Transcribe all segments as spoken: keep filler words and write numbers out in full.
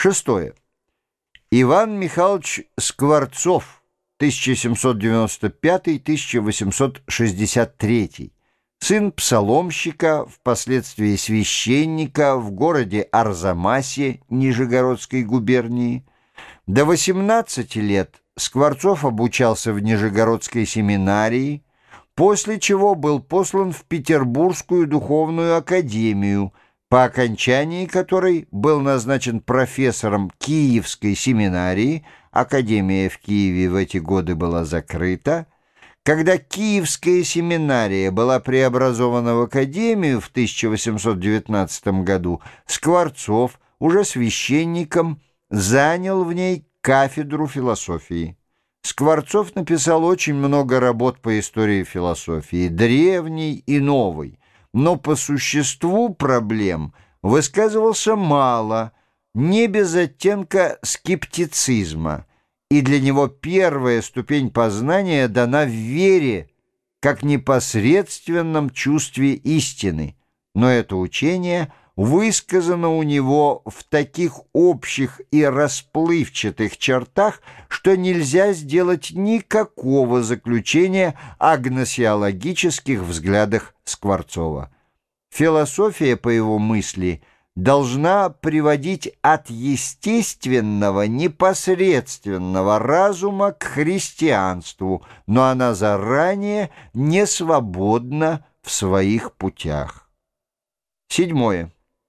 Шестое. Иван Михайлович Скворцов, тысяча семьсот девяносто пятый — тысяча восемьсот шестьдесят третий, сын псаломщика, впоследствии священника в городе Арзамасе Нижегородской губернии. До восемнадцати лет Скворцов обучался в Нижегородской семинарии, после чего был послан в Петербургскую духовную академию, по окончании которой был назначен профессором Киевской семинарии. Академия в Киеве в эти годы была закрыта. Когда Киевская семинария была преобразована в академию в тысяча восемьсот девятнадцатом году, Скворцов, уже священником, занял в ней кафедру философии. Скворцов написал очень много работ по истории философии, древней и новой, но по существу проблем высказывался мало, не без оттенка скептицизма, и для него первая ступень познания дана в вере, как непосредственном чувстве истины, но это учение высказано у него в таких общих и расплывчатых чертах, что нельзя сделать никакого заключения о гносеологических взглядах Скворцова. Философия, по его мысли, должна приводить от естественного, непосредственного разума к христианству, но она заранее не свободна в своих путях. Седьмое.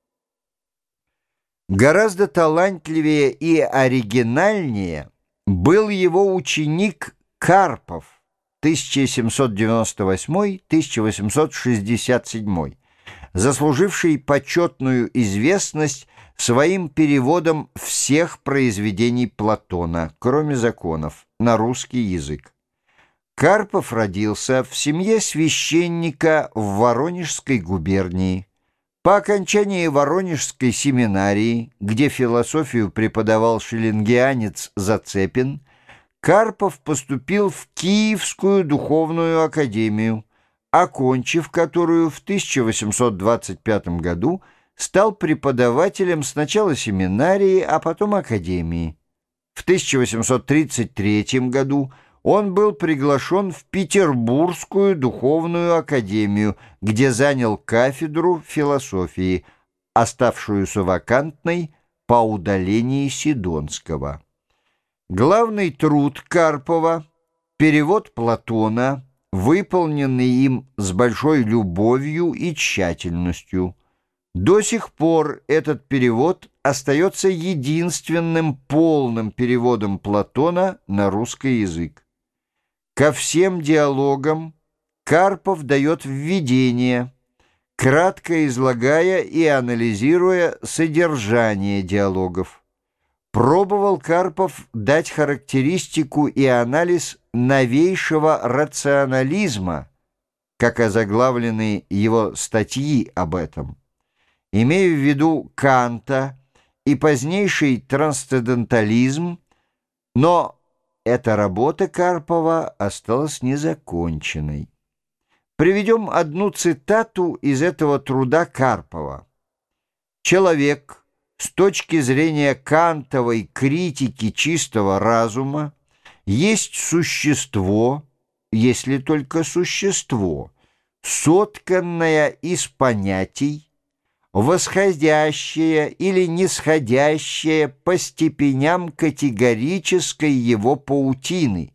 Гораздо талантливее и оригинальнее был его ученик Карпов, тысяча семьсот девяносто восьмой — тысяча восемьсот шестьдесят седьмой, заслуживший почетную известность своим переводом всех произведений Платона, кроме законов, на русский язык. Карпов родился в семье священника в Воронежской губернии. По окончании Воронежской семинарии, где философию преподавал шеллингианец Зацепин, Карпов поступил в Киевскую духовную академию, окончив которую в тысяча восемьсот двадцать пятом году стал преподавателем сначала семинарии, а потом академии. В тысяча восемьсот тридцать третьем году он был приглашен в Петербургскую духовную академию, где занял кафедру философии, оставшуюся вакантной по удалении Сидонского. Главный труд Карпова — перевод Платона, выполненный им с большой любовью и тщательностью. До сих пор этот перевод остается единственным полным переводом Платона на русский язык. Ко всем диалогам Карпов дает введение, кратко излагая и анализируя содержание диалогов. Пробовал Карпов дать характеристику и анализ новейшего рационализма, как озаглавлены его статьи об этом, имея в виду Канта и позднейший трансцендентализм, но эта работа Карпова осталась незаконченной. Приведем одну цитату из этого труда Карпова. «Человек с точки зрения кантовой критики чистого разума есть существо, если только существо, сотканное из понятий, восходящее или нисходящее по степеням категорической его паутины,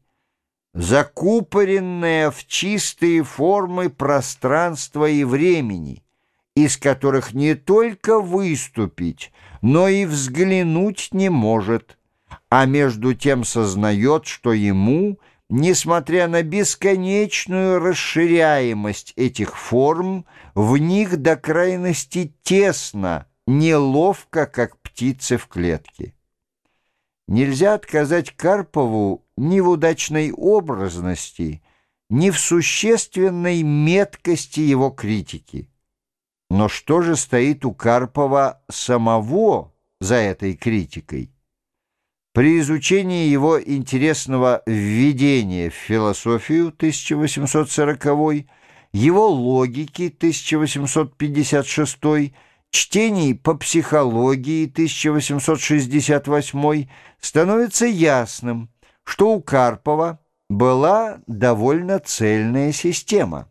закупоренное в чистые формы пространства и времени, из которых не только выступить, но и взглянуть не может, а между тем сознает, что ему, несмотря на бесконечную расширяемость этих форм, в них до крайности тесно, неловко, как птицы в клетке». Нельзя отказать Карпову ни в удачной образности, ни в существенной меткости его критики. Но что же стоит у Карпова самого за этой критикой? При изучении его интересного введения в философию тысяча восемьсот сороковой, его логики тысяча восемьсот пятьдесят шестой, чтений по психологии тысяча восемьсот шестьдесят восьмой становится ясным, что у Карпова была довольно цельная система.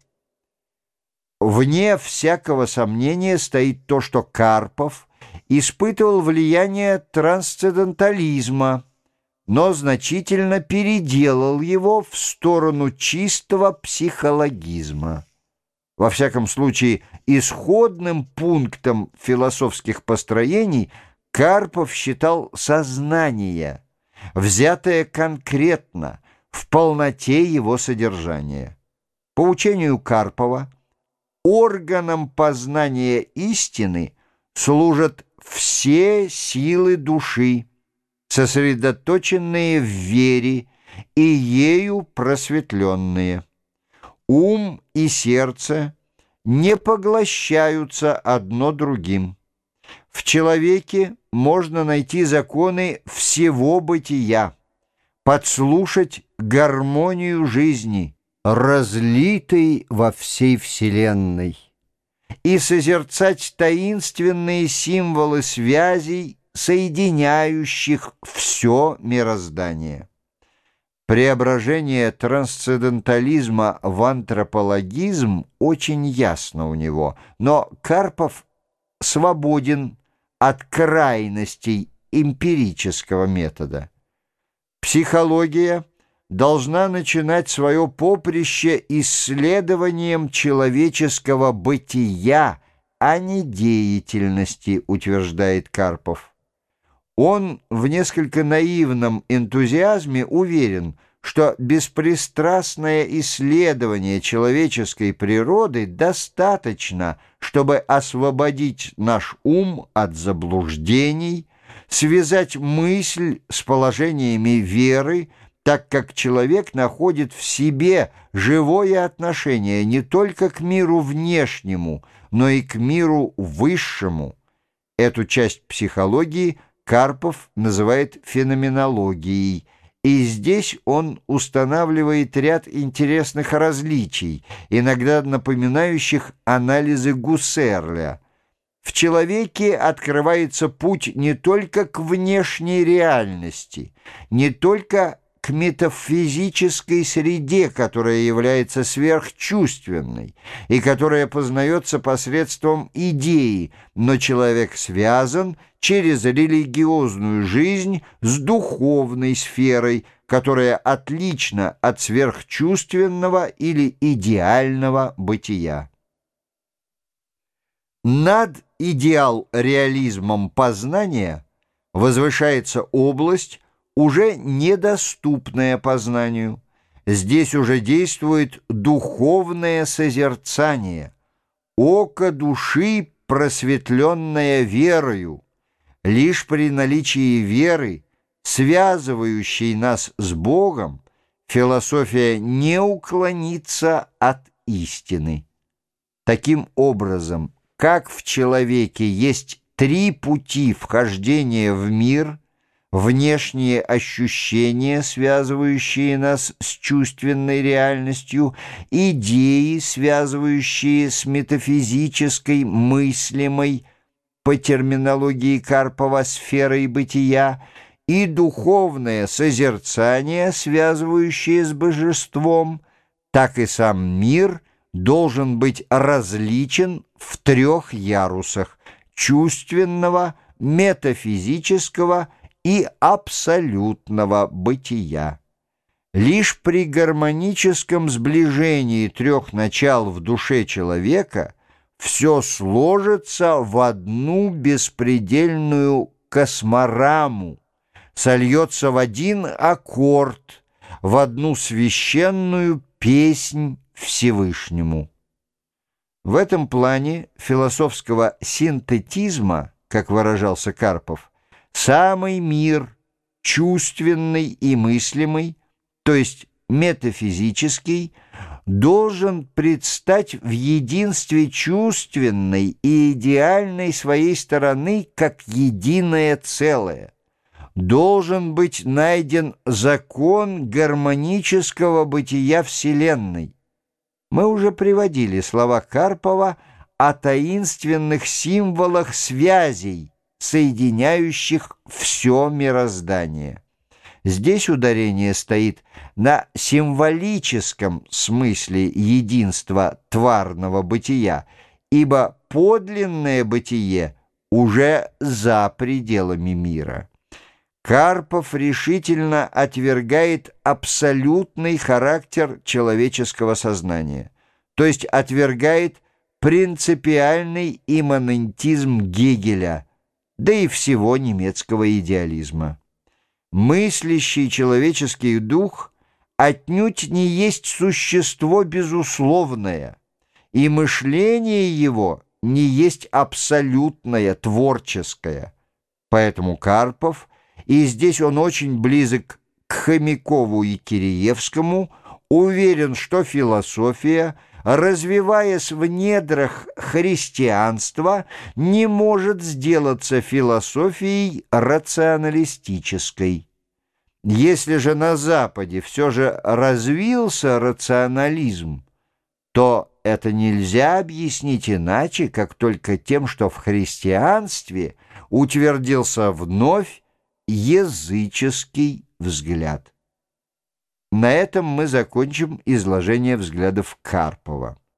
Вне всякого сомнения стоит то, что Карпов испытывал влияние трансцендентализма, но значительно переделал его в сторону чистого психологизма. Во всяком случае, исходным пунктом философских построений Карпов считал сознание, взятое конкретно, в полноте его содержания. По учению Карпова, органом познания истины служат все силы души, сосредоточенные в вере и ею просветленные. Ум и сердце не поглощаются одно другим. В человеке можно найти законы всего бытия, подслушать гармонию жизни, разлитой во всей вселенной, и созерцать таинственные символы связей, соединяющих все мироздание. Преображение трансцендентализма в антропологизм очень ясно у него, но Карпов свободен от крайностей эмпирического метода. Психология должна начинать свое поприще исследованием человеческого бытия, а не деятельности, утверждает Карпов. Он в несколько наивном энтузиазме уверен, что беспристрастное исследование человеческой природы достаточно, чтобы освободить наш ум от заблуждений, связать мысль с положениями веры, так как человек находит в себе живое отношение не только к миру внешнему, но и к миру высшему. Эту часть психологии Карпов называет феноменологией, и здесь он устанавливает ряд интересных различий, иногда напоминающих анализы Гуссерля. В человеке открывается путь не только к внешней реальности, не только к метафизической среде, которая является сверхчувственной и которая познается посредством идеи, но человек связан через религиозную жизнь с духовной сферой, которая отлична от сверхчувственного или идеального бытия. Над идеал-реализмом познания возвышается область, уже недоступная познанию. Здесь уже действует духовное созерцание, око души, просветленное верою. Лишь при наличии веры, связывающей нас с Богом, философия не уклонится от истины. Таким образом, как в человеке есть три пути вхождения в мир: внешние ощущения, связывающие нас с чувственной реальностью, идеи, связывающие с метафизической, мыслимой, по терминологии Карпова, сферой бытия, и духовное созерцание, связывающее с божеством, так и сам мир должен быть различен в трех ярусах: чувственного, метафизического и абсолютного бытия. Лишь при гармоническом сближении трех начал в душе человека все сложится в одну беспредельную космораму, сольется в один аккорд, в одну священную песнь Всевышнему. В этом плане философского синтетизма, как выражался Карпов, самый мир, чувственный и мыслимый, то есть метафизический, должен предстать в единстве чувственной и идеальной своей стороны как единое целое. Должен быть найден закон гармонического бытия Вселенной. Мы уже приводили слова Карпова о таинственных символах связей, соединяющих все мироздание. Здесь ударение стоит на символическом смысле единства тварного бытия, ибо подлинное бытие уже за пределами мира. Карпов решительно отвергает абсолютный характер человеческого сознания, то есть отвергает принципиальный имманентизм Гегеля, да и всего немецкого идеализма. Мыслящий человеческий дух отнюдь не есть существо безусловное, и мышление его не есть абсолютное, творческое. Поэтому Карпов, и здесь он очень близок к Хомякову и Киреевскому, уверен, что философия, развиваясь в недрах христианства, не может сделаться философией рационалистической. Если же на Западе все же развился рационализм, то это нельзя объяснить иначе, как только тем, что в христианстве утвердился вновь языческий взгляд. На этом мы закончим изложение взглядов Карпова.